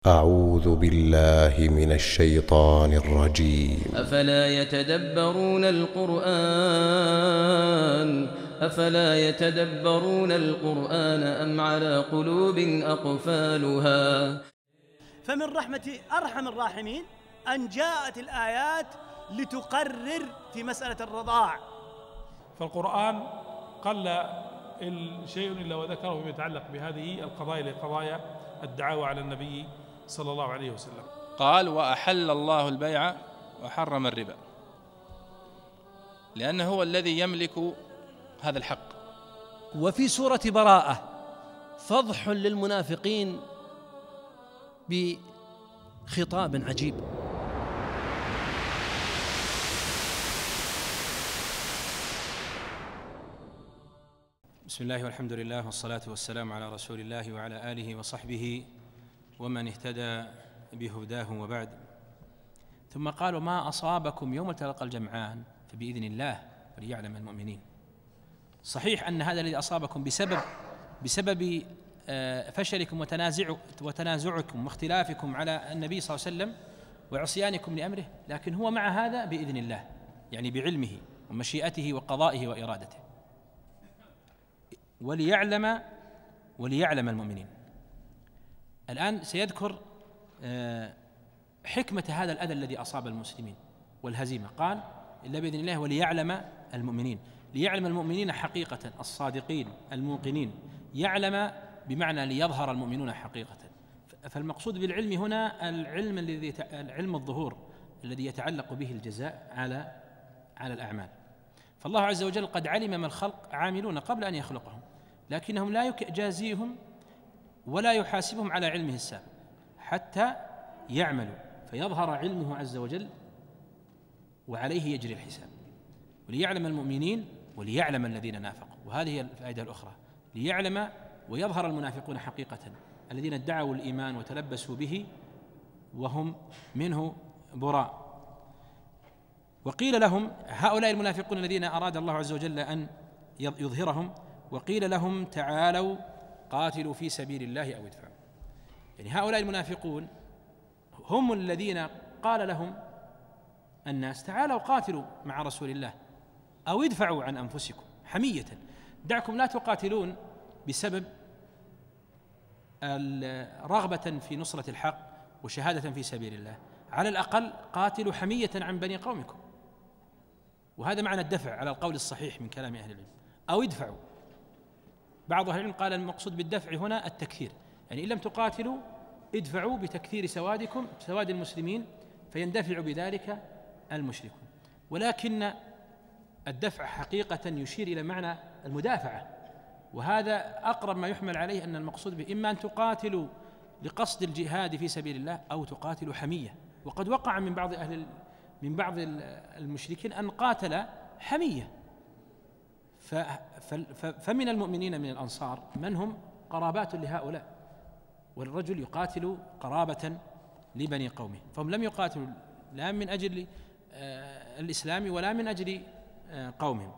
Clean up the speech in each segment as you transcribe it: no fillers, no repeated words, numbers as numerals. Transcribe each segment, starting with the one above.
أعوذ بالله من الشيطان الرجيم. أفلا يتدبرون القرآن أم على قلوب أقفالها. فمن رحمة أرحم الراحمين أن جاءت الآيات لتقرر في مسألة الرضاع. فالقرآن قل شيء إلا وذكره فيما يتعلق بهذه القضايا لقضايا الدعاوى على النبي صلى الله عليه وسلم. قال: وأحل الله البيع وحرم الربا، لأنه هو الذي يملك هذا الحق. وفي سورة براءة فضح للمنافقين بخطاب عجيب. بسم الله والحمد لله والصلاة والسلام على رسول الله وعلى آله وصحبه ومن اهتدى بهداه وبعد. ثم قال: وما أصابكم يوم التقى الجمعان فبإذن الله وليعلم المؤمنين. صحيح أن هذا الذي أصابكم بسبب فشلكم وتنازعكم واختلافكم على النبي صلى الله عليه وسلم وعصيانكم لأمره، لكن هو مع هذا بإذن الله، يعني بعلمه ومشيئته وقضائه وإرادته. وليعلم المؤمنين. الآن سيذكر حكمة هذا الأذى الذي أصاب المسلمين والهزيمة. قال: إلا بإذن الله وليعلم المؤمنين. ليعلم المؤمنين حقيقة، الصادقين الموقنين. يعلم بمعنى ليظهر المؤمنون حقيقة. فالمقصود بالعلم هنا العلم الظهور الذي يتعلق به الجزاء على الأعمال. فالله عز وجل قد علم ما الخلق عاملون قبل أن يخلقهم، لكنهم لا يجازيهم ولا يحاسبهم على علمه السابق حتى يعملوا، فيظهر علمه عز وجل وعليه يجري الحساب. وليعلم المؤمنين وليعلم الذين نافقوا. وهذه هي الفائدة الأخرى، ليعلم ويظهر المنافقون حقيقة الذين ادعوا الإيمان وتلبسوا به وهم منه براء. وقيل لهم، هؤلاء المنافقون الذين أراد الله عز وجل أن يظهرهم، وقيل لهم: تعالوا قاتلوا في سبيل الله أو ادفعوا. يعني هؤلاء المنافقون هم الذين قال لهم الناس: تعالوا قاتلوا مع رسول الله أو ادفعوا عن أنفسكم حمية. دعكم لا تقاتلون بسبب رغبة في نصرة الحق وشهادة في سبيل الله، على الأقل قاتلوا حمية عن بني قومكم. وهذا معنى الدفع على القول الصحيح من كلام أهل العلم. أو ادفعوا. بعض أهل العلم قال المقصود بالدفع هنا التكثير، يعني إن لم تقاتلوا ادفعوا بتكثير سوادكم، سواد المسلمين، فيندفع بذلك المشركون. ولكن الدفع حقيقة يشير إلى معنى المدافعة، وهذا أقرب ما يحمل عليه أن المقصود به إما أن تقاتلوا لقصد الجهاد في سبيل الله أو تقاتلوا حمية. وقد وقع من بعض المشركين أن قاتل حمية. فمن المؤمنين من الأنصار من هم قرابات لهؤلاء، والرجل يقاتل قرابة لبني قومه، فهم لم يقاتلوا لا من أجل الإسلام ولا من أجل قومهم.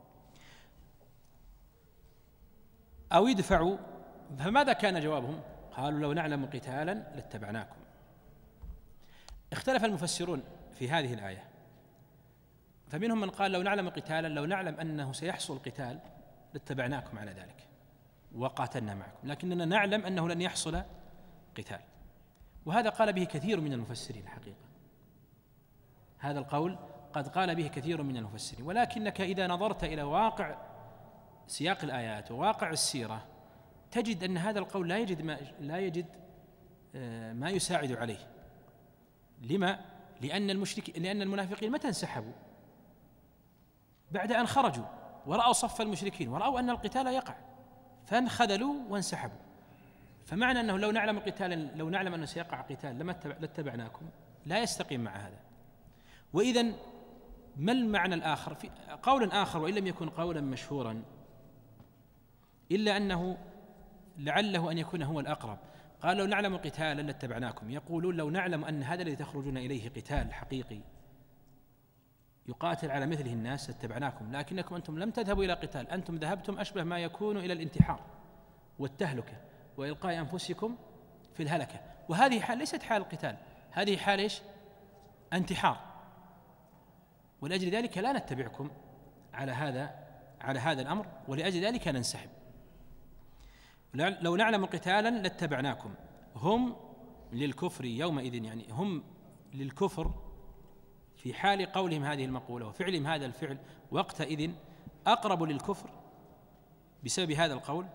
أو يدفعوا. فماذا كان جوابهم؟ قالوا: لو نعلم قتالا لاتبعناكم. اختلف المفسرون في هذه الآية، فمنهم من قال: لو نعلم قتالا، لو نعلم أنه سيحصل قتال لاتبعناكم على ذلك وقاتلنا معكم، لكننا نعلم أنه لن يحصل قتال. وهذا قال به كثير من المفسرين حقيقة، هذا القول قد قال به كثير من المفسرين. ولكنك إذا نظرت إلى واقع سياق الآيات وواقع السيرة تجد أن هذا القول لا يجد ما يساعد عليه. لما؟ لأن المنافقين متى انسحبوا؟ بعد أن خرجوا ورأوا صف المشركين ورأوا أن القتال يقع، فانخذلوا وانسحبوا. فمعنى أنه لو نعلم قتالا، لو نعلم أنه سيقع قتال لاتبعناكم، لا يستقيم مع هذا. وإذن ما المعنى الآخر؟ في قول آخر وإن لم يكن قولا مشهورا إلا أنه لعله أن يكون هو الأقرب. قال: لو نعلم قتالا لاتبعناكم. يقولون: لو نعلم أن هذا الذي تخرجون إليه قتال حقيقي يقاتل على مثله الناس لاتبعناكم، لكنكم أنتم لم تذهبوا إلى قتال، أنتم ذهبتم أشبه ما يكون إلى الانتحار والتهلكة وإلقاء أنفسكم في الهلكة. وهذه حال ليست حال القتال، هذه حال إيش؟ انتحار. ولأجل ذلك لا نتبعكم على هذا الأمر، ولأجل ذلك ننسحب. لو نعلم قتالا لاتبعناكم. هم للكفر يومئذ، يعني هم للكفر في حال قولهم هذه المقولة وفعلهم هذا الفعل وقتئذ أقرب للكفر بسبب هذا القول،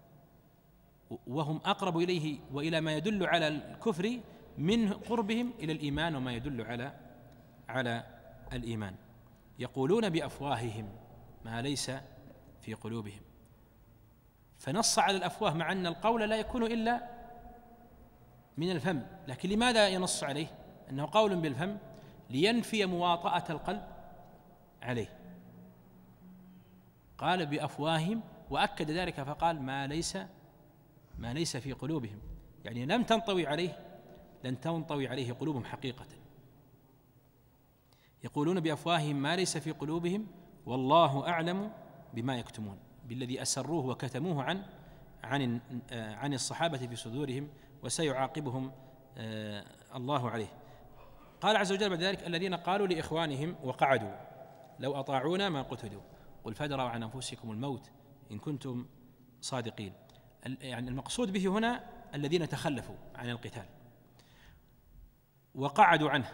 وهم أقرب إليه وإلى ما يدل على الكفر من قربهم إلى الإيمان وما يدل على الإيمان. يقولون بأفواههم ما ليس في قلوبهم، فنص على الأفواه مع أن القول لا يكون إلا من الفم، لكن لماذا ينص عليه أنه قول بالفم؟ لينفي مواطأة القلب عليه. قال بأفواههم وأكد ذلك فقال ما ليس في قلوبهم، يعني لن تنطوي عليه قلوبهم حقيقة. يقولون بأفواههم ما ليس في قلوبهم والله أعلم بما يكتمون، بالذي أسروه وكتموه عن الصحابة في صدورهم، وسيعاقبهم الله عليه. قال عز وجل بعد ذلك الذين قالوا لإخوانهم وقعدوا لو أطاعونا ما قتلوا قل فادروا عن أنفسكم الموت إن كنتم صادقين. يعني المقصود به هنا الذين تخلفوا عن القتال وقعدوا عنه.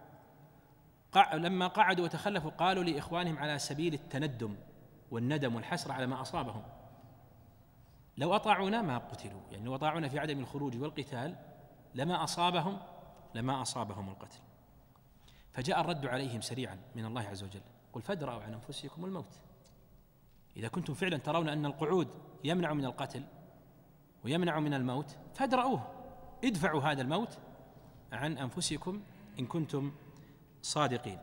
لما قعدوا وتخلفوا قالوا لإخوانهم على سبيل التندم والندم والحسرة على ما أصابهم لو أطاعونا ما قتلوا، يعني لو أطاعونا في عدم الخروج والقتال لما أصابهم القتل. فجاء الرد عليهم سريعا من الله عز وجل قل فادروا عن أنفسكم الموت. إذا كنتم فعلا ترون أن القعود يمنع من القتل ويمنع من الموت فادرؤوه، ادفعوا هذا الموت عن أنفسكم إن كنتم صادقين.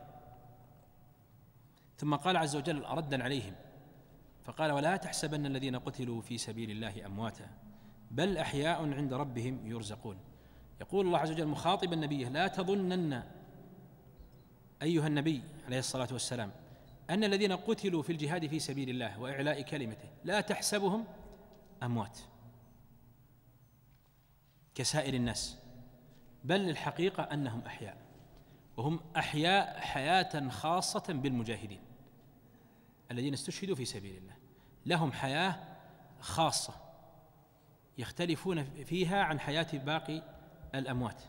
ثم قال عز وجل ردا عليهم فقال ولا تحسبن الذين قتلوا في سبيل الله أمواتا بل أحياء عند ربهم يرزقون. يقول الله عز وجل مخاطبا نبيه لا تظنن أيها النبي عليه الصلاة والسلام أن الذين قتلوا في الجهاد في سبيل الله وإعلاء كلمته لا تحسبهم أموات كسائر الناس، بل الحقيقة أنهم أحياء، وهم أحياء حياة خاصة بالمجاهدين الذين استشهدوا في سبيل الله، لهم حياة خاصة يختلفون فيها عن حياة باقي الأموات.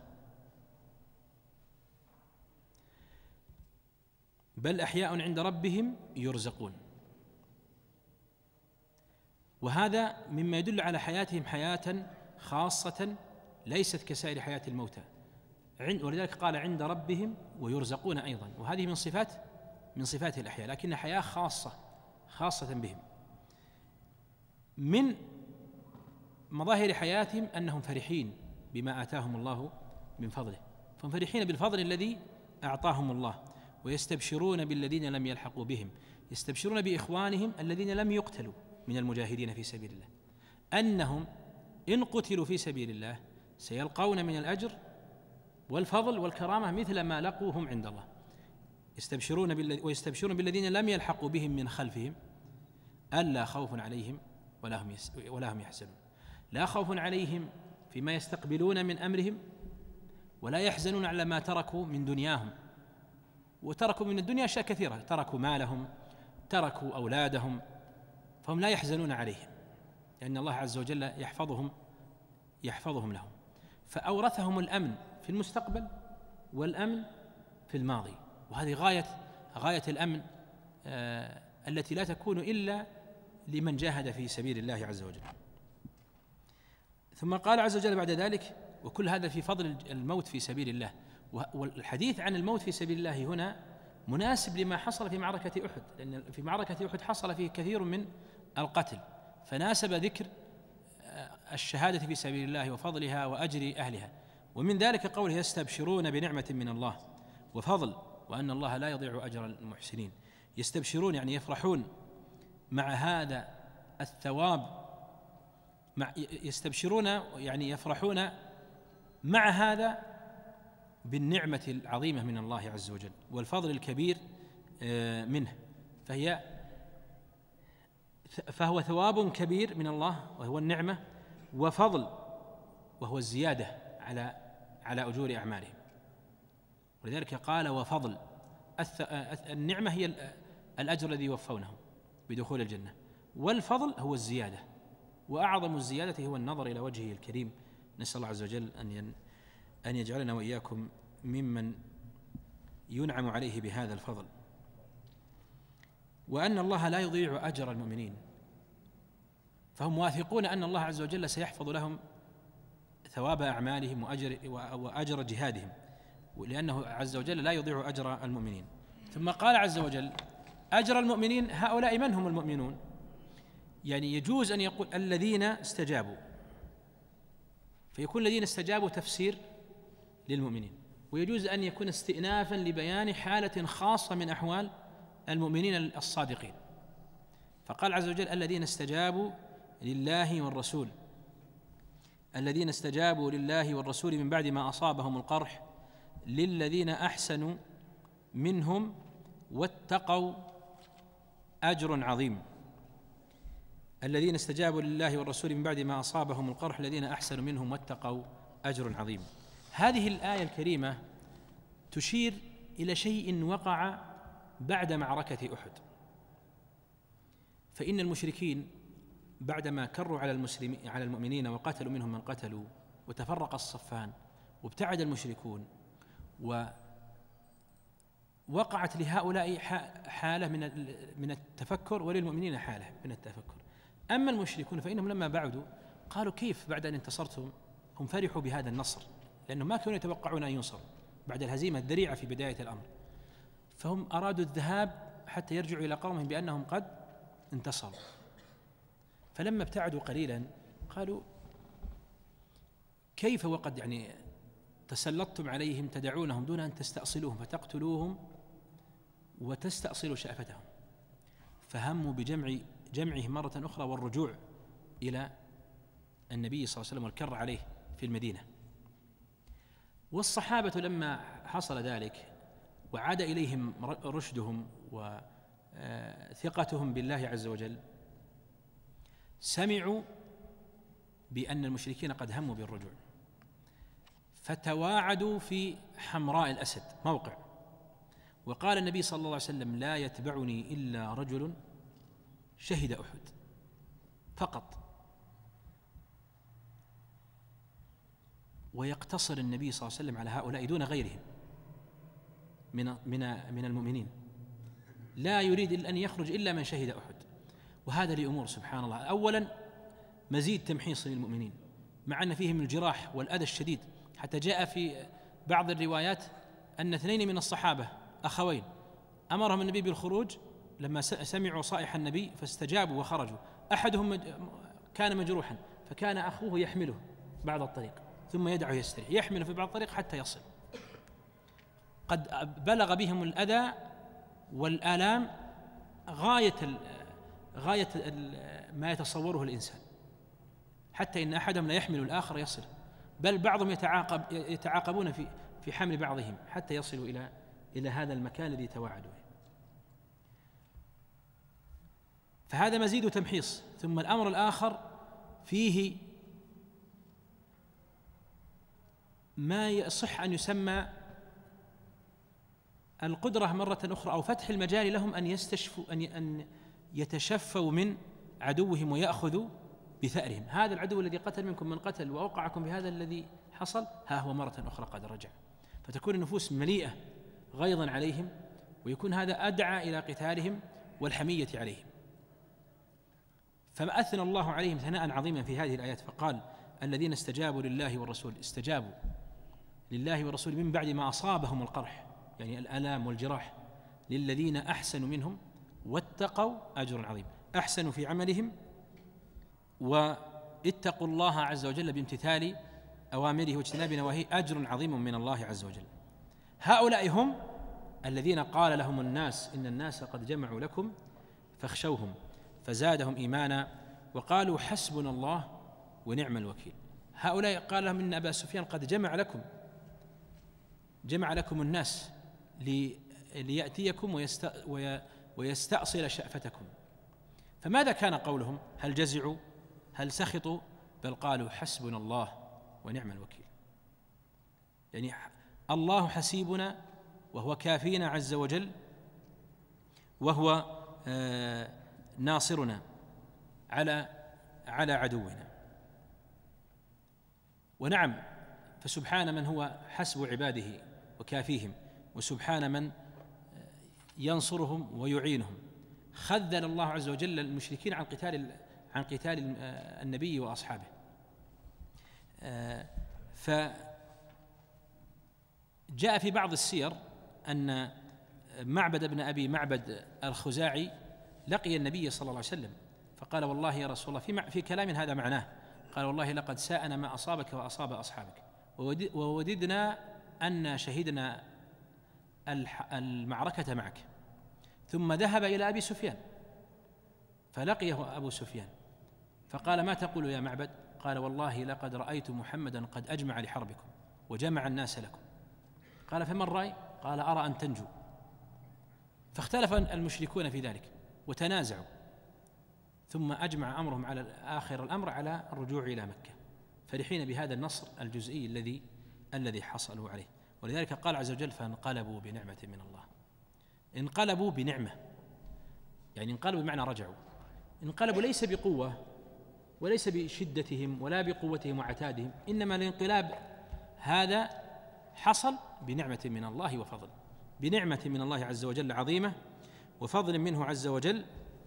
بل أحياء عند ربهم يرزقون، وهذا مما يدل على حياتهم حياة خاصة ليست كسائر حياة الموتى، ولذلك قال عند ربهم ويرزقون أيضا، وهذه من صفات الأحياء، لكن حياة خاصة بهم. من مظاهر حياتهم أنهم فرحين بما آتاهم الله من فضله، فهم فرحين بالفضل الذي أعطاهم الله، ويستبشرون بالذين لم يلحقوا بهم، يستبشرون بإخوانهم الذين لم يقتلوا من المجاهدين في سبيل الله أنهم إن قتلوا في سبيل الله سيلقون من الأجر والفضل والكرامة مثل ما لقوهم عند الله. ويستبشرون بالذين لم يلحقوا بهم من خلفهم ألا خوف عليهم ولا هم يحزنون. لا خوف عليهم فيما يستقبلون من أمرهم، ولا يحزنون على ما تركوا من دنياهم، وتركوا من الدنيا أشياء كثيرة، تركوا مالهم، تركوا أولادهم، فهم لا يحزنون عليهم لأن الله عز وجل يحفظهم لهم. فأورثهم الأمن في المستقبل والأمن في الماضي، وهذه غاية الأمن التي لا تكون إلا لمن جاهد في سبيل الله عز وجل. ثم قال عز وجل بعد ذلك وكل هذا في فضل الموت في سبيل الله. والحديث عن الموت في سبيل الله هنا مناسب لما حصل في معركة أحد، لأن في معركة أحد حصل فيه كثير من القتل، فناسب ذكر الشهادة في سبيل الله وفضلها وأجر أهلها. ومن ذلك قوله يستبشرون بنعمة من الله وفضل وأن الله لا يضيع أجر المحسنين. يستبشرون يعني يفرحون مع هذا الثواب، يستبشرون يعني يفرحون مع هذا بالنعمة العظيمة من الله عز وجل والفضل الكبير منه، فهو ثواب كبير من الله وهو النعمة، وفضل وهو الزيادة على أجور أعمالهم. ولذلك قال وفضل. النعمة هي الأجر الذي يوفونه بدخول الجنة، والفضل هو الزيادة، وأعظم الزيادة هو النظر إلى وجهه الكريم. نسأل الله عز وجل أن يجعلنا وإياكم ممن ينعم عليه بهذا الفضل. وأن الله لا يضيع أجر المؤمنين، فهم واثقون أن الله عز وجل سيحفظ لهم ثواب أعمالهم وأجر جهادهم، لأنه عز وجل لا يضيع أجر المؤمنين. ثم قال عز وجل أجر المؤمنين، هؤلاء من هم المؤمنون؟ يعني يجوز أن يقول الذين استجابوا، فيكون الذين استجابوا تفسير للمؤمنين، ويجوز أن يكون استئنافا لبيان حالة خاصة من أحوال المؤمنين الصادقين. فقال عز وجل الذين استجابوا لله والرسول، الذين استجابوا لله والرسول من بعد ما أصابهم القرح للذين أحسنوا منهم واتقوا أجر عظيم. الذين استجابوا لله والرسول من بعد ما أصابهم القرح الذين أحسنوا منهم واتقوا أجر عظيم. هذه الآية الكريمة تشير إلى شيء وقع بعد معركة أحد، فإن المشركين بعدما كروا على المؤمنين وقتلوا منهم من قتلوا وتفرق الصفان وابتعد المشركون، ووقعت لهؤلاء حالة من التفكر وللمؤمنين حالة من التفكر. أما المشركون فإنهم لما بعدوا قالوا كيف بعد أن انتصرتم؟ هم فرحوا بهذا النصر، لأنهم ما كانوا يتوقعون أن ينصروا بعد الهزيمة الذريعة في بداية الأمر، فهم أرادوا الذهاب حتى يرجعوا إلى قومهم بأنهم قد انتصروا. فلما ابتعدوا قليلا قالوا كيف وقد يعني تسلطتم عليهم تدعونهم دون أن تستأصلوهم فتقتلوهم وتستأصلوا شأفتهم، فهموا جمعهم مرة أخرى والرجوع إلى النبي صلى الله عليه وسلم والكر عليه في المدينة. والصحابة لما حصل ذلك وعاد إليهم رشدهم وثقتهم بالله عز وجل سمعوا بأن المشركين قد هموا بالرجوع، فتواعدوا في حمراء الأسد موقع، وقال النبي صلى الله عليه وسلم لا يتبعني إلا رجل شهد أحد فقط. ويقتصر النبي صلى الله عليه وسلم على هؤلاء دون غيرهم من المؤمنين، لا يريد أن يخرج إلا من شهد أحد. وهذا لأمور سبحان الله، أولا مزيد تمحيص للمؤمنين مع أن فيهم الجراح والأذى الشديد، حتى جاء في بعض الروايات أن 2 من الصحابة أخوين أمرهم النبي بالخروج لما سمعوا صائح النبي فاستجابوا وخرجوا. أحدهم كان مجروحا فكان أخوه يحمله بعض الطريق ثم يدعه يستريح، يحمله في بعض الطريق حتى يصل. قد بلغ بهم الأذى والآلام غاية ما يتصوره الإنسان، حتى إن أحدهم لا يحمل الآخر يصل، بل بعضهم يتعاقبون في حمل بعضهم حتى يصلوا إلى هذا المكان الذي توعدوا. فهذا مزيد تمحيص. ثم الأمر الآخر فيه ما يصح أن يسمى القدرة مرة أخرى أو فتح المجال لهم أن يستشفوا أن يتشفوا من عدوهم ويأخذوا بثأرهم. هذا العدو الذي قتل منكم من قتل وأوقعكم بهذا الذي حصل ها هو مرة أخرى قد رجع، فتكون النفوس مليئة غيظا عليهم، ويكون هذا أدعى إلى قتالهم والحمية عليهم. فما أثنى الله عليهم ثناء عظيما في هذه الآيات، فقال الذين استجابوا لله والرسول، استجابوا لله والرسول من بعد ما أصابهم القرح يعني الآلام والجراح، للذين أحسنوا منهم واتقوا أجر عظيم. أحسنوا في عملهم واتقوا الله عز وجل بامتثال أوامره واجتناب نواهيه، أجر عظيم من الله عز وجل. هؤلاء هم الذين قال لهم الناس إن الناس قد جمعوا لكم فاخشوهم فزادهم إيمانا وقالوا حسبنا الله ونعم الوكيل. هؤلاء قال لهم إن أبا سفيان قد جمع لكم الناس ليأتيكم ويستأصل شأفتكم. فماذا كان قولهم؟ هل جزعوا؟ هل سخطوا؟ بل قالوا حسبنا الله ونعم الوكيل. يعني الله حسيبنا وهو كافينا عز وجل، وهو ناصرنا على عدونا. ونعم، فسبحان من هو حسب عباده وكافيهم، وسبحان من ينصرهم ويعينهم. خذل الله عز وجل المشركين عن قتال النبي وأصحابه. فجاء في بعض السير أن معبد بن أبي معبد الخزاعي لقي النبي صلى الله عليه وسلم فقال: والله يا رسول الله، في كلام هذا معناه، قال: والله لقد ساءنا ما أصابك وأصاب أصحابك، ووددنا أن شهدنا المعركة معك. ثم ذهب إلى أبي سفيان فلقيه أبو سفيان فقال: ما تقول يا معبد؟ قال: والله لقد رأيت محمدا قد أجمع لحربكم وجمع الناس لكم. قال: فما الرأي؟ قال: أرى أن تنجو. فاختلف المشركون في ذلك وتنازعوا، ثم أجمع أمرهم على آخر الأمر على الرجوع إلى مكة، فرحين بهذا النصر الجزئي الذي حصلوا عليه. ولذلك قال عز وجل: فانقلبوا بنعمة من الله. انقلبوا بنعمة، يعني انقلبوا بمعنى رجعوا. انقلبوا ليس بقوة وليس بشدتهم ولا بقوتهم وعتادهم، إنما الانقلاب هذا حصل بنعمة من الله وفضل، بنعمة من الله عز وجل عظيمة وفضل منه عز وجل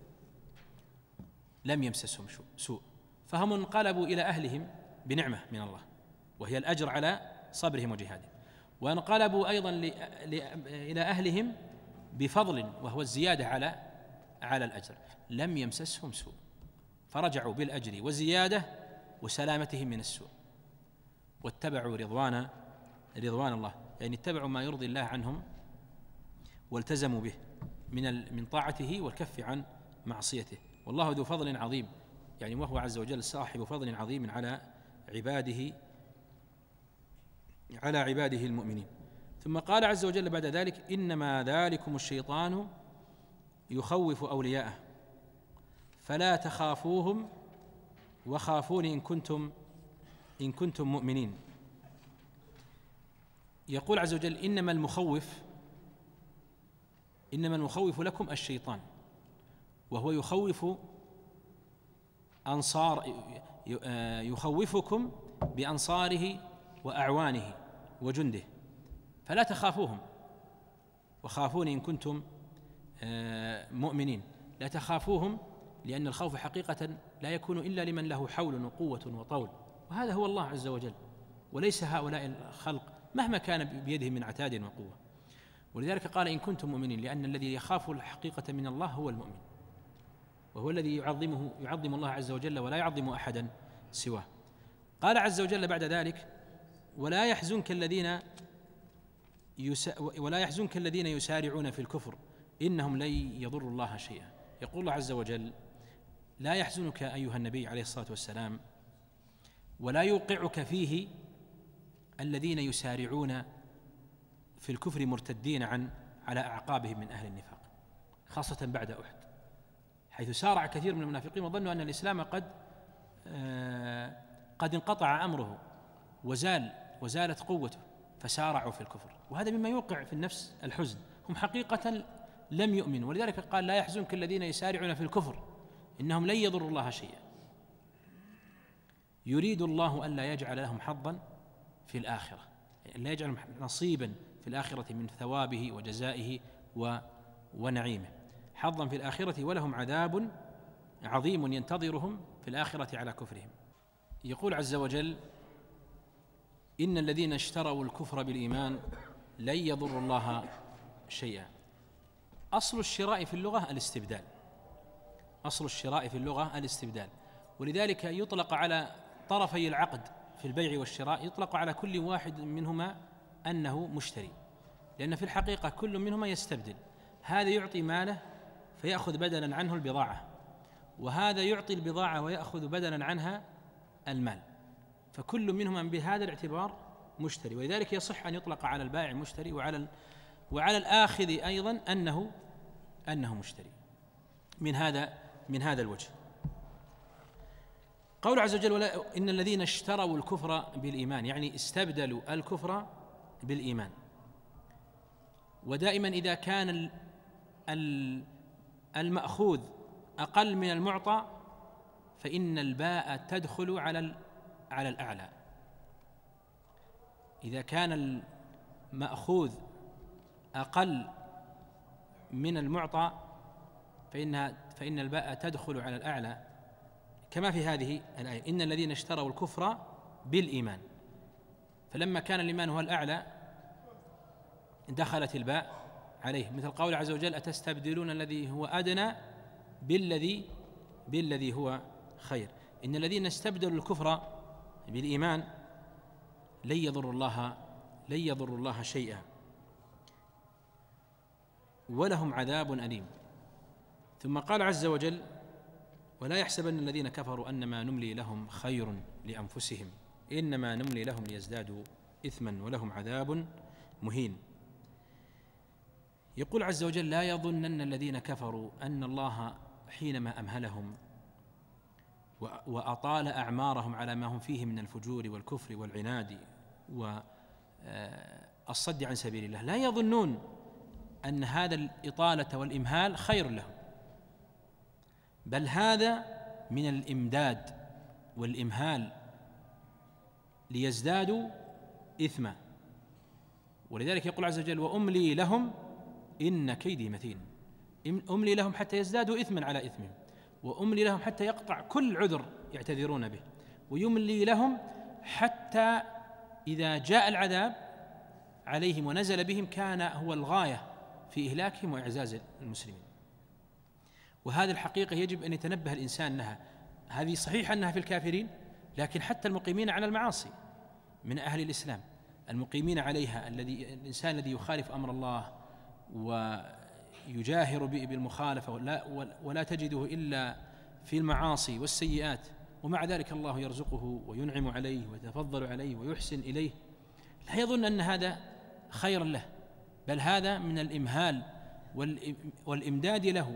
لم يمسسهم سوء، فهم انقلبوا إلى أهلهم بنعمة من الله وهي الأجر على صبرهم وجهادهم، وانقلبوا أيضا إلى أهلهم بفضل وهو الزيادة على الأجر، لم يمسسهم سوء، فرجعوا بالأجر والزيادة وسلامتهم من السوء، واتبعوا رضوان الله، يعني اتبعوا ما يرضي الله عنهم والتزموا به من طاعته والكف عن معصيته. والله ذو فضل عظيم، يعني وهو عز وجل صاحب فضل عظيم على عباده المؤمنين. ثم قال عز وجل بعد ذلك: إنما ذلكم الشيطان يخوف أولياءه فلا تخافوهم وخافون إن كنتم مؤمنين. يقول عز وجل: إنما المخوف لكم الشيطان، وهو يخوفكم بأنصاره وأعوانه وجنده، فلا تخافوهم وخافون إن كنتم مؤمنين. لا تخافوهم لأن الخوف حقيقة لا يكون إلا لمن له حول وقوة وطول، وهذا هو الله عز وجل، وليس هؤلاء الخلق مهما كان بيدهم من عتاد وقوة. ولذلك قال: إن كنتم مؤمنين، لأن الذي يخاف الحقيقة من الله هو المؤمن، وهو الذي يعظم الله عز وجل ولا يعظم أحدا سواه. قال عز وجل بعد ذلك: ولا يحزنك الذين يسارعون في الكفر إنهم لن يضروا الله شيئا. يقول الله عز وجل: لا يحزنك أيها النبي عليه الصلاة والسلام ولا يوقعك فيه الذين يسارعون في الكفر مرتدين على أعقابهم من أهل النفاق، خاصة بعد أحد، حيث سارع كثير من المنافقين وظنوا أن الإسلام قد انقطع أمره وزالت قوته، فسارعوا في الكفر، وهذا مما يوقع في النفس الحزن. هم حقيقة لم يؤمنوا، ولذلك قال: لا يحزنك الذين يسارعون في الكفر إنهم لن يضروا الله شيئا يريد الله ألا يجعل لهم حظا في الآخرة، لا يجعل نصيبا في الآخرة من ثوابه وجزائه ونعيمه، حظا في الآخرة، ولهم عذاب عظيم ينتظرهم في الآخرة على كفرهم. يقول عز وجل: إن الذين اشتروا الكفر بالإيمان لن يضروا الله شيئا. أصل الشراء في اللغة الاستبدال، ولذلك يطلق على طرفي العقد في البيع والشراء، يطلق على كل واحد منهما أنه مشتري، لأن في الحقيقة كل منهما يستبدل، هذا يعطي ماله فيأخذ بدلا عنه البضاعة، وهذا يعطي البضاعة ويأخذ بدلا عنها المال، فكل منهما بهذا الاعتبار مشتري. ولذلك يصح أن يطلق على البائع مشتري وعلى الآخذ أيضا أنه مشتري من هذا الوجه. قول عز وجل: إن الذين اشتروا الكفر بالإيمان، يعني استبدلوا الكفر بالإيمان. ودائما إذا كان المأخوذ أقل من المعطى فإن الباء تدخل على الأعلى. إذا كان المأخوذ أقل من المعطى فإن الباء تدخل على الأعلى، كما في هذه الآية: إن الذين اشتروا الكفر بالإيمان. فلما كان الإيمان هو الأعلى دخلت الباء عليه، مثل قول عز وجل: أتستبدلون الذي هو أدنى بالذي هو خير. إن الذين استبدلوا الكفر بالإيمان لن يضر الله شيئا ولهم عذاب أليم. ثم قال عز وجل: ولا يحسبن الذين كفروا أنما نملي لهم خير لأنفسهم إنما نملي لهم ليزدادوا إثما ولهم عذاب مهين. يقول عز وجل: لا يظنن الذين كفروا أن الله حينما أمهلهم وأطال أعمارهم على ما هم فيه من الفجور والكفر والعناد والصد عن سبيل الله، لا يظنون أن هذا الإطالة والإمهال خير لهم، بل هذا من الإمداد والإمهال ليزدادوا إثما. ولذلك يقول عز وجل: وأملي لهم إن كيدي متين. أملي لهم حتى يزدادوا إثما على إثمهم، وأملي لهم حتى يقطع كل عذر يعتذرون به، ويملي لهم حتى إذا جاء العذاب عليهم ونزل بهم كان هو الغاية في إهلاكهم وإعزاز المسلمين. وهذه الحقيقة يجب أن يتنبه الإنسان لها. هذه صحيح أنها في الكافرين، لكن حتى المقيمين على المعاصي من أهل الإسلام المقيمين عليها، الإنسان الذي يخالف أمر الله ويجاهر بالمخالفة ولا تجده إلا في المعاصي والسيئات، ومع ذلك الله يرزقه وينعم عليه ويتفضل عليه ويحسن إليه، لا يظن أن هذا خير له، بل هذا من الإمهال والإمداد له.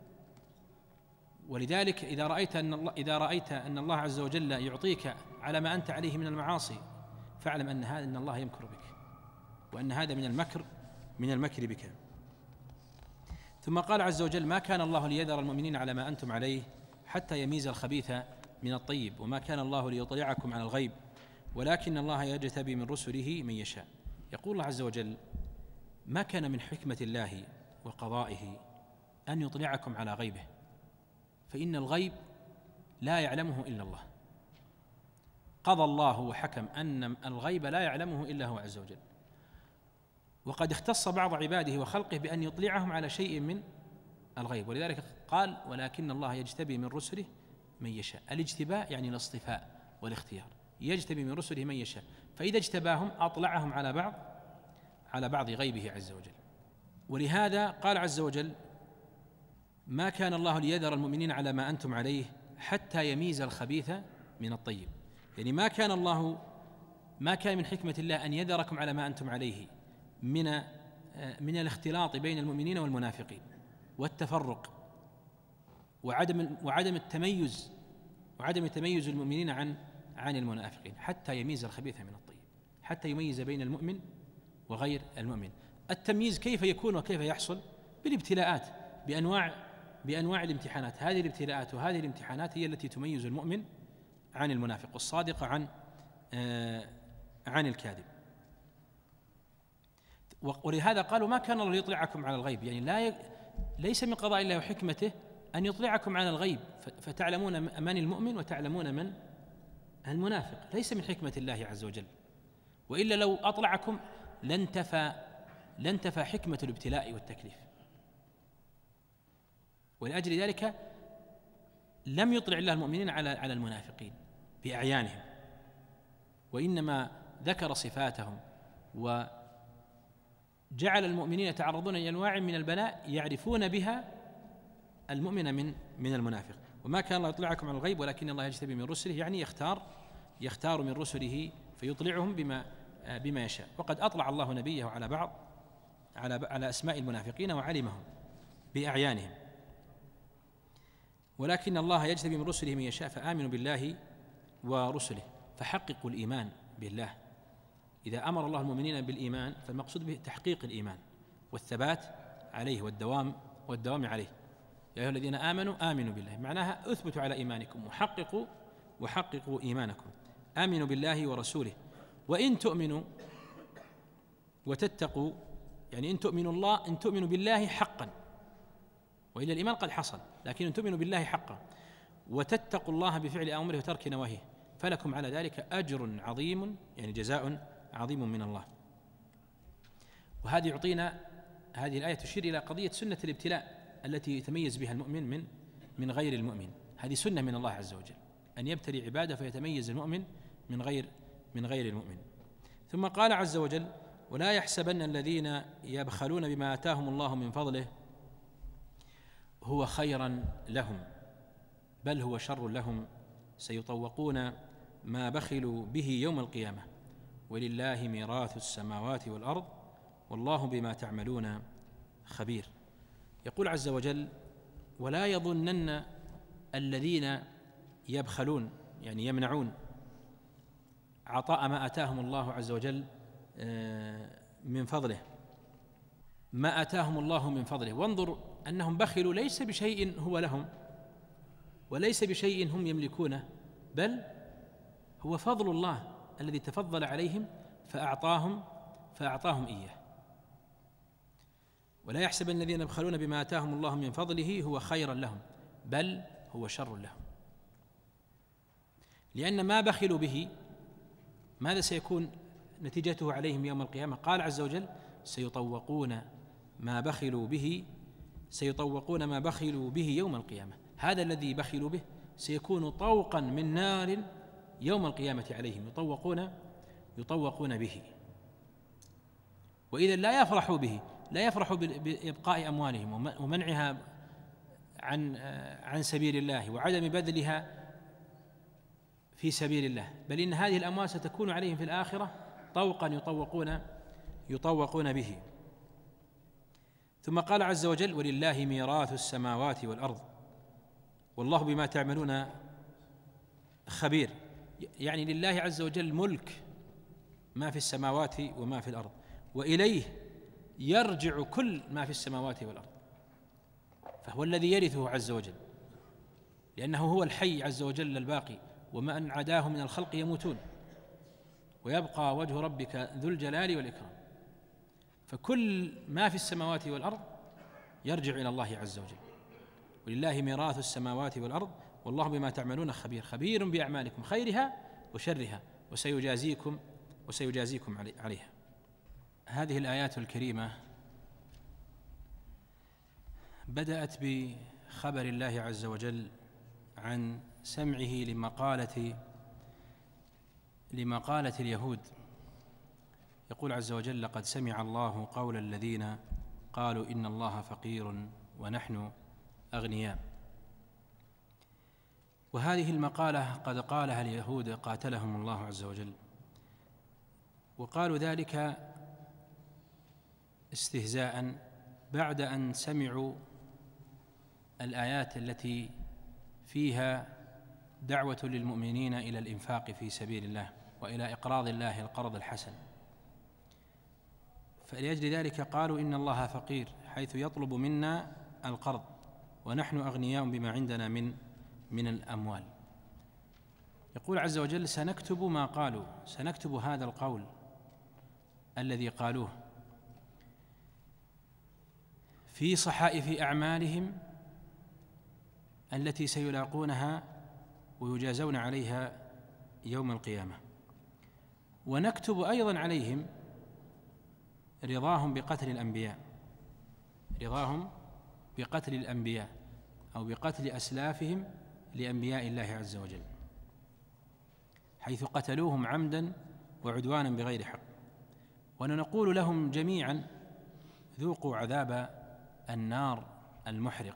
ولذلك إذا رأيت أن الله عز وجل يعطيك على ما أنت عليه من المعاصي فاعلم أن الله يمكر بك، وأن هذا من المكر بك. ثم قال عز وجل: ما كان الله ليذر المؤمنين على ما أنتم عليه حتى يميز الخبيث من الطيب وما كان الله ليطلعكم على الغيب ولكن الله يجتبي من رسله من يشاء. يقول الله عز وجل: ما كان من حكمة الله وقضائه أن يطلعكم على غيبه، فإن الغيب لا يعلمه إلا الله. قضى الله وحكم أن الغيب لا يعلمه إلا هو عز وجل، وقد اختص بعض عباده وخلقه بأن يطلعهم على شيء من الغيب، ولذلك قال: ولكن الله يجتبي من رسله من يشاء. الاجتباء يعني الاصطفاء والاختيار، يجتبي من رسله من يشاء، فإذا اجتباهم أطلعهم على بعض غيبه عز وجل. ولهذا قال عز وجل: ما كان الله ليذر المؤمنين على ما أنتم عليه حتى يميز الخبيث من الطيب. يعني ما كان من حكمة الله أن يذركم على ما أنتم عليه من الاختلاط بين المؤمنين والمنافقين والتفرق وعدم تميز المؤمنين عن المنافقين، حتى يميز الخبيث من الطيب، حتى يميز بين المؤمن وغير المؤمن. التمييز كيف يكون وكيف يحصل؟ بالابتلاءات، بأنواع الامتحانات. هذه الابتلاءات وهذه الامتحانات هي التي تميز المؤمن عن المنافق والصادق عن الكاذب. ولهذا قالوا: ما كان الله ليطلعكم على الغيب، يعني ليس من قضاء الله وحكمته أن يطلعكم على الغيب فتعلمون من المؤمن وتعلمون من المنافق، ليس من حكمة الله عز وجل، وإلا لو أطلعكم لانتفى حكمة الابتلاء والتكليف. ولأجل ذلك لم يطلع الله المؤمنين على المنافقين بأعيانهم، وإنما ذكر صفاتهم وجعل المؤمنين يتعرضون إلى أنواع من البلاء يعرفون بها المؤمن من المنافق. وما كان الله يطلعكم على الغيب ولكن الله يجتبي من رسله، يعني يختار من رسله فيطلعهم بما يشاء. وقد أطلع الله نبيه على أسماء المنافقين وعلمهم بأعيانهم. ولكن الله يجتبي من رسله من يشاء فآمنوا بالله ورسله، فحققوا الإيمان بالله إذا أمر الله المؤمنين بالإيمان فالمقصود به تحقيق الإيمان والثبات عليه والدوام عليه. يا أيها الذين آمنوا بالله، معناها اثبتوا على إيمانكم وحققوا إيمانكم. آمنوا بالله ورسوله، وإن تؤمنوا وتتقوا، يعني إن تؤمنوا بالله حقا، وإلا الإيمان قد حصل، لكن إن تؤمنوا بالله حقا وتتقوا الله بفعل أمره وترك نواهيه فلكم على ذلك أجر عظيم، يعني جزاء عظيم من الله. وهذه يعطينا هذه الآية تشير إلى قضية سنة الابتلاء التي يتميز بها المؤمن من غير المؤمن. هذه سنة من الله عز وجل أن يبتلي عباده فيتميز المؤمن من غير المؤمن. ثم قال عز وجل: ولا يحسبن الذين يبخلون بما آتاهم الله من فضله هو خيرا لهم بل هو شر لهم سيطوقون ما بخلوا به يوم القيامة ولله ميراث السماوات والأرض والله بما تعملون خبير. يقول عز وجل: ولا يظنن الذين يبخلون، يعني يمنعون عطاء ما آتاهم الله عز وجل من فضله، ما آتاهم الله من فضله. وانظر أنهم بخلوا ليس بشيء هو لهم وليس بشيء هم يملكونه، بل هو فضل الله الذي تفضل عليهم فأعطاهم إياه. ولا يحسبن الذين يبخلون بما آتاهم الله من فضله هو خيرا لهم بل هو شر لهم، لأن ما بخلوا به ماذا سيكون نتيجته عليهم يوم القيامة؟ قال عز وجل: سيطوقون ما بخلوا به يوم القيامة. هذا الذي بخلوا به سيكون طوقا من نار يوم القيامة عليهم، يطوقون به. وإذا لا يفرحوا بإبقاء أموالهم ومنعها عن سبيل الله وعدم بذلها في سبيل الله، بل إن هذه الأموال ستكون عليهم في الآخرة طوقا يطوقون به. ثم قال عز وجل: ولله ميراث السماوات والأرض والله بما تعملون خبير. يعني لله عز وجل ملك ما في السماوات وما في الأرض، وإليه يرجع كل ما في السماوات والأرض، فهو الذي يرثه عز وجل، لأنه هو الحي عز وجل الباقي، ومن عداه من الخلق يموتون ويبقى وجه ربك ذو الجلال والإكرام. فكل ما في السماوات والأرض يرجع إلى الله عز وجل. ولله ميراث السماوات والأرض والله بما تعملون خبير بأعمالكم خيرها وشرها وسيجازيكم عليها. هذه الآيات الكريمة بدأت بخبر الله عز وجل عن سمعه لمقالة اليهود. يقول عز وجل: لقد سمع الله قول الذين قالوا إن الله فقير ونحن أغنياء. وهذه المقالة قد قالها اليهود قاتلهم الله عز وجل، وقالوا ذلك استهزاء بعد أن سمعوا الآيات التي فيها دعوة للمؤمنين إلى الإنفاق في سبيل الله وإلى إقراض الله القرض الحسن. فلأجل ذلك قالوا إن الله فقير حيث يطلب منا القرض ونحن أغنياء بما عندنا من الأموال. يقول عز وجل: سنكتب ما قالوا، سنكتب هذا القول الذي قالوه في صحائف أعمالهم التي سيلاقونها ويجازون عليها يوم القيامة، ونكتب أيضا عليهم رضاهم بقتل الأنبياء أو بقتل أسلافهم لأنبياء الله عز وجل، حيث قتلوهم عمدا وعدوانا بغير حق. ونقول لهم جميعا: ذوقوا عذاب النار المحرق،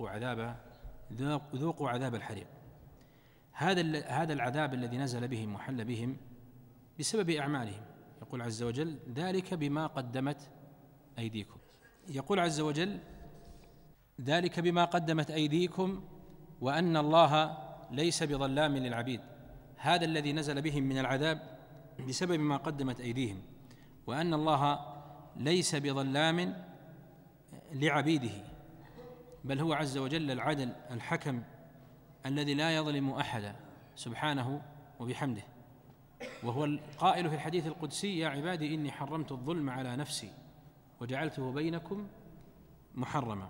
ذوقوا عذاب الحريق. هذا العذاب الذي نزل بهم وحل بهم بسبب أعمالهم. يقول عز وجل: ذلك بما قدمت أيديكم. يقول عز وجل: ذلك بما قدمت أيديكم وأن الله ليس بظلام للعبيد. هذا الذي نزل بهم من العذاب بسبب ما قدمت أيديهم، وأن الله ليس بظلام لعبيده، بل هو عز وجل العدل الحكم الذي لا يظلم أحدا سبحانه وبحمده. وهو القائل في الحديث القدسي: يا عبادي إني حرمت الظلم على نفسي وجعلته بينكم محرما.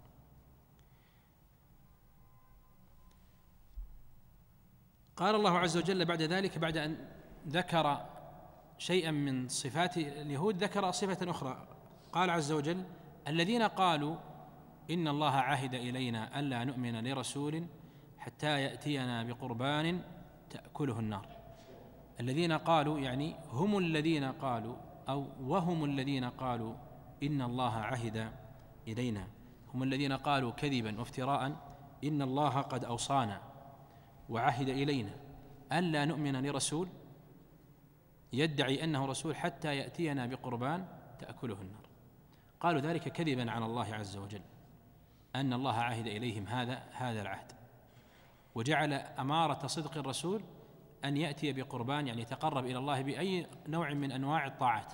قال الله عز وجل بعد ذلك، بعد أن ذكر شيئا من صفات اليهود، ذكر صفة أخرى. قال عز وجل: الذين قالوا إن الله عهد إلينا ألا نؤمن لرسول حتى يأتينا بقربان تأكله النار. الذين قالوا يعني هم الذين قالوا، أو وهم الذين قالوا إن الله عهد إلينا، هم الذين قالوا كذبا وافتراء إن الله قد أوصانا وعهد إلينا ألا نؤمن لرسول يدعي أنه رسول حتى يأتينا بقربان تأكله النار. قالوا ذلك كذبا على الله عز وجل، أن الله عهد إليهم هذا العهد، وجعل أمارة صدق الرسول أن يأتي بقربان، يعني يتقرب إلى الله بأي نوع من أنواع الطاعات.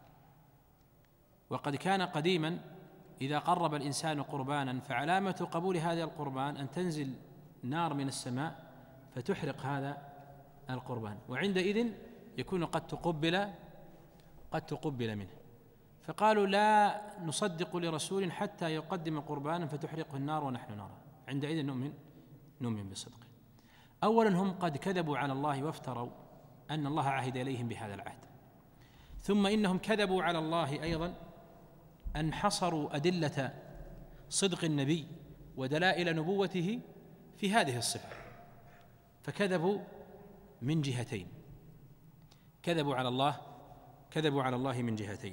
وقد كان قديما إذا قرب الإنسان قربانا فعلامة قبول هذا القربان أن تنزل نار من السماء فتحرق هذا القربان، وعندئذ يكون قد تقبل منه. فقالوا لا نصدق لرسول حتى يقدم قربانا فتحرقه النار ونحن نرى، عندئذ نؤمن بصدقه. أولا هم قد كذبوا على الله وافتروا أن الله عهد إليهم بهذا العهد، ثم إنهم كذبوا على الله أيضا أن حصروا أدلة صدق النبي ودلائل نبوته في هذه الصفة، فكذبوا من جهتين، كذبوا على الله من جهتين.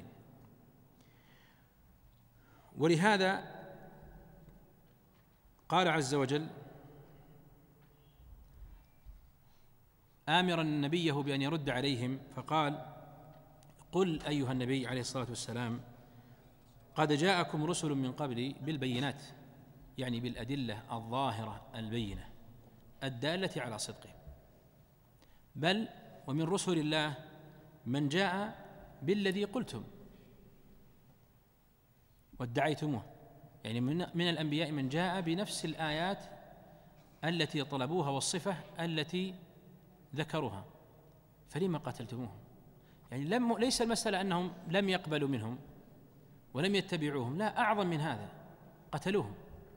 ولهذا قال عز وجل آمرا نبيه بأن يرد عليهم، فقال: قل أيها النبي عليه الصلاة والسلام قد جاءكم رسل من قبلي بالبينات، يعني بالأدلة الظاهرة البينة الدالة على صدقه، بل ومن رسل الله من جاء بالذي قلتم وادعيتموه، يعني من الأنبياء من جاء بنفس الآيات التي طلبوها والصفة التي ذكروها، فلما قتلتموهم؟ يعني ليس المسألة أنهم لم يقبلوا منهم ولم يتبعوهم، لا، أعظم من هذا، قتلوهم.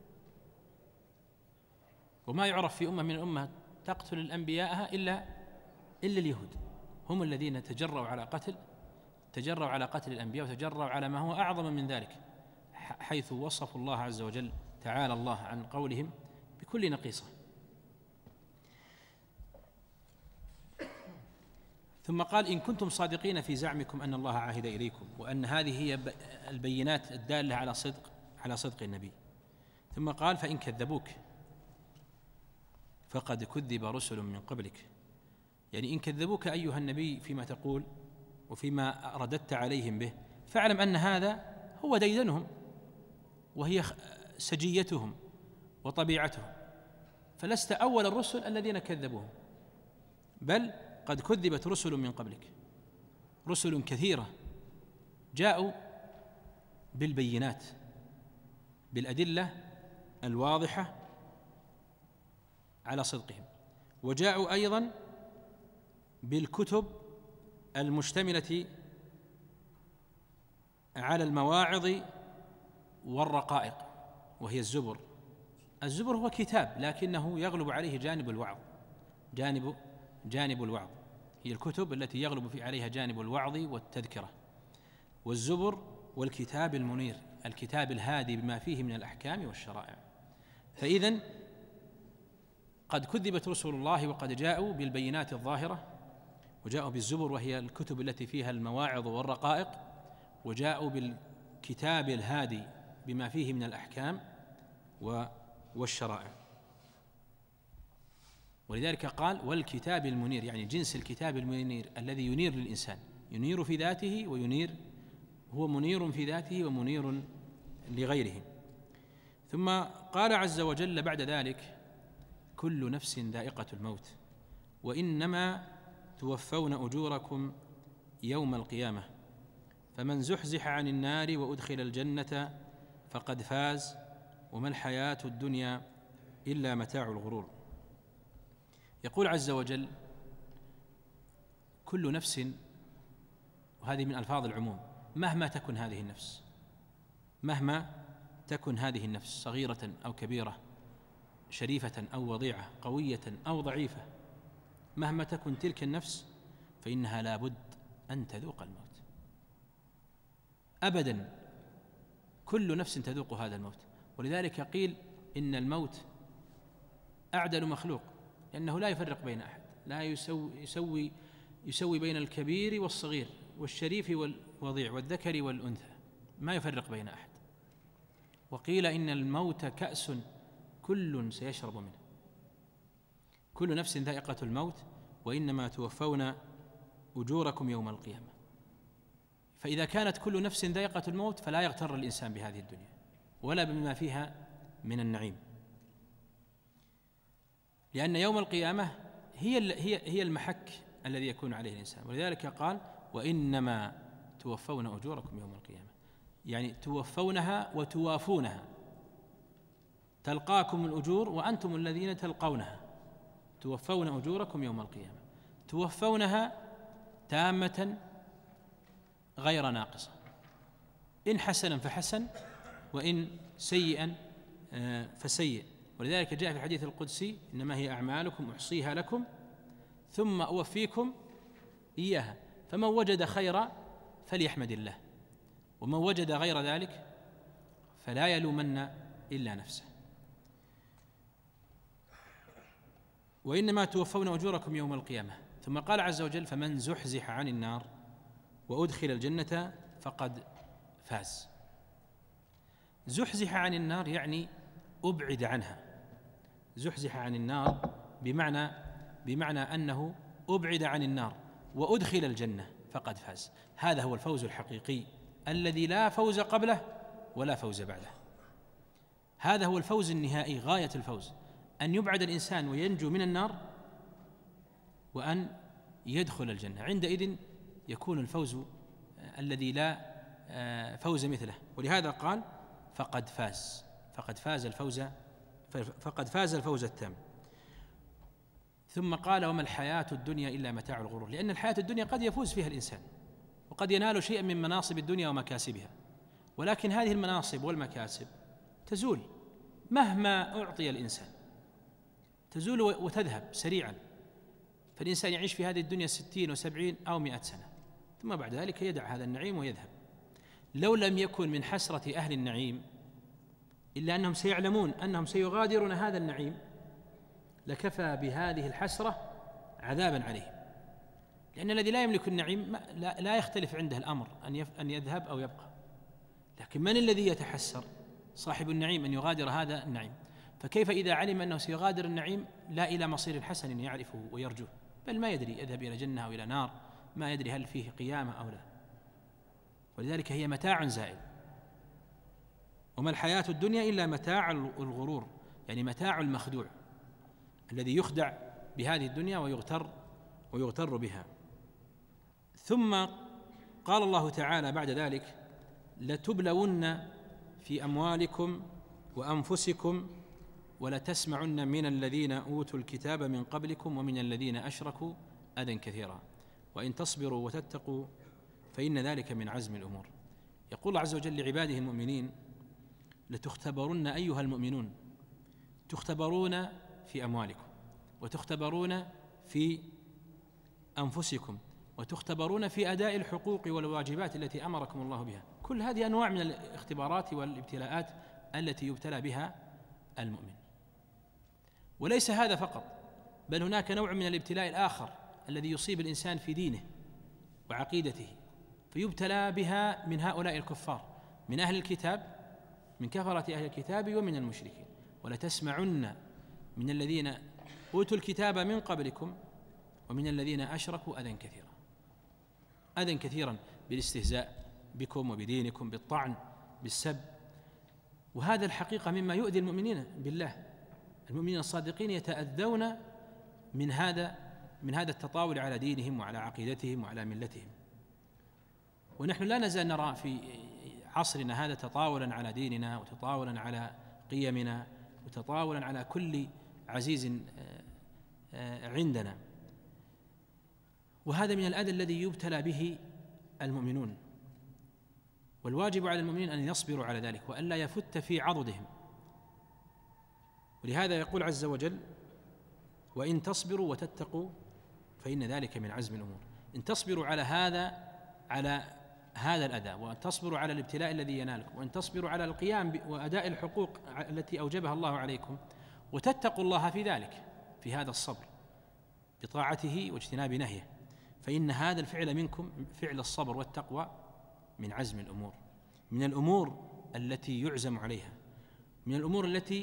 وما يعرف في أمة من الأمة تقتل الأنبياءها إلا اليهود، هم الذين تجروا على قتل الأنبياء، وتجروا على ما هو أعظم من ذلك، حيث وصفوا الله عز وجل تعالى الله عن قولهم بكل نقيصة. ثم قال: إن كنتم صادقين في زعمكم أن الله عهد إليكم وأن هذه هي البينات الدالة على صدق النبي. ثم قال: فإن كذبوك فقد كذب رسل من قبلك، يعني إن كذبوك أيها النبي فيما تقول وفيما رددت عليهم به، فاعلم أن هذا هو ديدنهم وهي سجيتهم وطبيعتهم، فلست أول الرسل الذين كذبوهم، بل قد كذبت رسل من قبلك، رسل كثيرة جاءوا بالبينات، بالأدلة الواضحة على صدقهم، وجاءوا أيضا بالكتب المشتملة على المواعظ والرقائق، وهي الزبر. الزبر هو كتاب لكنه يغلب عليه جانب الوعظ، جانب الوعظ، هي الكتب التي يغلب عليها جانب الوعظ والتذكرة. والزبر والكتاب المنير، الكتاب الهادي بما فيه من الأحكام والشرائع. فإذن قد كذبت رسل الله وقد جاءوا بالبينات الظاهرة، وجاءوا بالزبر وهي الكتب التي فيها المواعظ والرقائق، وجاءوا بالكتاب الهادي بما فيه من الأحكام والشرائع. ولذلك قال: والكتاب المنير، يعني جنس الكتاب المنير الذي ينير للإنسان، ينير في ذاته وينير، هو منير في ذاته ومنير لغيره. ثم قال عز وجل بعد ذلك: كل نفس ذائقة الموت وإنما توفون أجوركم يوم القيامة فمن زحزح عن النار وأدخل الجنة فقد فاز وما الحياة الدنيا إلا متاع الغرور. يقول عز وجل: كل نفس، وهذه من ألفاظ العموم، مهما تكن هذه النفس، مهما تكن هذه النفس صغيرة أو كبيرة، شريفة أو وضيعة، قوية أو ضعيفة، مهما تكن تلك النفس فإنها لا بد أن تذوق الموت أبدا. كل نفس تذوق هذا الموت. ولذلك قيل إن الموت أعدل مخلوق، لأنه لا يفرق بين أحد، لا يسوي بين الكبير والصغير والشريف والوضيع والذكر والأنثى، ما يفرق بين أحد. وقيل إن الموت كأس كل سيشرب منه. كل نفس ذائقة الموت وإنما توفون أجوركم يوم القيامة. فإذا كانت كل نفس ذائقة الموت فلا يغتر الإنسان بهذه الدنيا ولا بما فيها من النعيم، لأن يوم القيامة هي المحك الذي يكون عليه الإنسان. ولذلك قال: وإنما توفون أجوركم يوم القيامة، يعني توفونها وتوافونها، تلقاكم الأجور وأنتم الذين تلقونها. توفون أجوركم يوم القيامة، توفونها تامة غير ناقصة، إن حسنا فحسن وإن سيئا فسيء. ولذلك جاء في الحديث القدسي: إنما هي أعمالكم أحصيها لكم ثم أوفيكم إياها، فمن وجد خيرا فليحمد الله، ومن وجد غير ذلك فلا يلومن إلا نفسه. وإنما توفون أجوركم يوم القيامة. ثم قال عز وجل: فمن زحزح عن النار وأدخل الجنة فقد فاز. زحزح عن النار يعني أبعد عنها. زحزح عن النار بمعنى أنه أبعد عن النار وأدخل الجنة فقد فاز. هذا هو الفوز الحقيقي الذي لا فوز قبله ولا فوز بعده. هذا هو الفوز النهائي، غاية الفوز، أن يبعد الإنسان وينجو من النار وأن يدخل الجنة. عندئذ يكون الفوز الذي لا فوز مثله. ولهذا قال: فقد فاز الفوز التام. ثم قال: وما الحياة الدنيا إلا متاع الغرور. لأن الحياة الدنيا قد يفوز فيها الإنسان وقد ينال شيئا من مناصب الدنيا ومكاسبها، ولكن هذه المناصب والمكاسب تزول مهما أعطي الإنسان، تزول وتذهب سريعا. فالإنسان يعيش في هذه الدنيا 60 و70 أو 100 سنة، ثم بعد ذلك يدع هذا النعيم ويذهب. لو لم يكن من حسرة أهل النعيم إلا أنهم سيعلمون أنهم سيغادرون هذا النعيم لكفى بهذه الحسرة عذابا عليهم. لأن الذي لا يملك النعيم لا يختلف عنده الأمر أن يذهب أو يبقى، لكن من الذي يتحسر؟ صاحب النعيم أن يغادر هذا النعيم. فكيف إذا علم أنه سيغادر النعيم لا إلى مصير حسن يعرفه ويرجوه، بل ما يدري يذهب إلى جنة أو إلى نار، ما يدري هل فيه قيامة أو لا. ولذلك هي متاع زائل. وما الحياة الدنيا إلا متاع الغرور، يعني متاع المخدوع الذي يخدع بهذه الدنيا ويغتر بها. ثم قال الله تعالى بعد ذلك: لتبلون في أموالكم وأنفسكم ولتسمعن من الذين أوتوا الكتاب من قبلكم ومن الذين أشركوا أذى كثيرا وإن تصبروا وتتقوا فإن ذلك من عزم الأمور. يقول الله عز وجل لعباده المؤمنين: لتختبرن أيها المؤمنون، تختبرون في أموالكم وتختبرون في أنفسكم وتختبرون في أداء الحقوق والواجبات التي أمركم الله بها. كل هذه أنواع من الاختبارات والابتلاءات التي يبتلى بها المؤمن. وليس هذا فقط، بل هناك نوع من الابتلاء الآخر الذي يصيب الإنسان في دينه وعقيدته فيبتلى بها من هؤلاء الكفار، من أهل الكتاب، من كفرة أهل الكتاب ومن المشركين. ولتسمعن من الذين أوتوا الكتاب من قبلكم ومن الذين أشركوا أذى كثيرا بالاستهزاء بكم وبدينكم، بالطعن، بالسب. وهذا الحقيقة مما يؤذي المؤمنين بالله. المؤمنين الصادقين يتأذون من هذا من هذا التطاول على دينهم وعلى عقيدتهم وعلى ملتهم. ونحن لا نزال نرى في عصرنا هذا تطاولا على ديننا وتطاولا على قيمنا وتطاولا على كل عزيز عندنا، وهذا من الأذى الذي يبتلى به المؤمنون، والواجب على المؤمنين أن يصبروا على ذلك وألا يفت في عضدهم. ولهذا يقول عز وجل: وإن تصبروا وتتقوا فإن ذلك من عزم الأمور. إن تصبروا على هذا الأذى، وأن تصبروا على الابتلاء الذي ينالكم، وأن تصبروا على القيام وأداء الحقوق التي أوجبها الله عليكم، وتتقوا الله في ذلك، في هذا الصبر بطاعته واجتناب نهيه، فإن هذا الفعل منكم، فعل الصبر والتقوى، من عزم الأمور، من الأمور التي يعزم عليها، من الأمور التي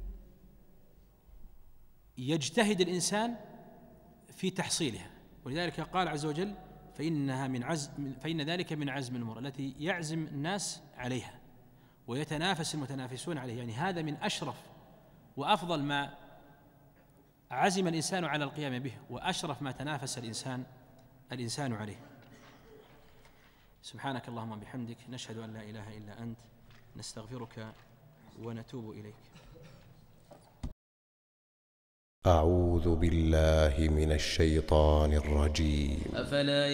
يجتهد الإنسان في تحصيلها. ولذلك قال عز وجل: فإن ذلك من عزم الأمور التي يعزم الناس عليها ويتنافس المتنافسون عليه. يعني هذا من أشرف وأفضل ما عزم الإنسان على القيام به، وأشرف ما تنافس الإنسان عليه. سبحانك اللهم وبحمدك، نشهد أن لا إله إلا أنت، نستغفرك ونتوب إليك. أعوذ بالله من الشيطان الرجيم. أفلا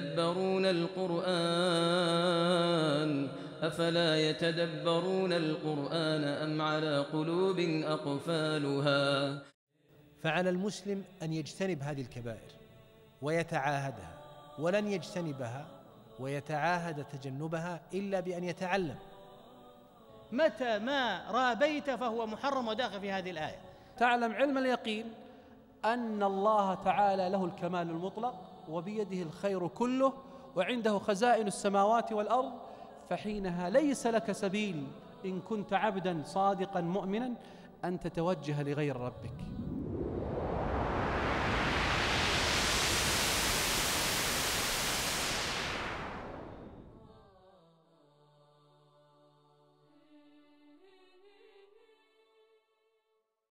يتدبرون القرآن أم على قلوب أقفالها. فعلى المسلم أن يجتنب هذه الكبائر ويتعاهدها، ولن يجتنبها ويتعاهد تجنبها إلا بأن يتعلم. متى ما رابيت فهو محرم وداخل في هذه الآية. تعلم علم اليقين أن الله تعالى له الكمال المطلق وبيده الخير كله وعنده خزائن السماوات والأرض، فحينها ليس لك سبيل إن كنت عبدا صادقا مؤمنا أن تتوجه لغير ربك.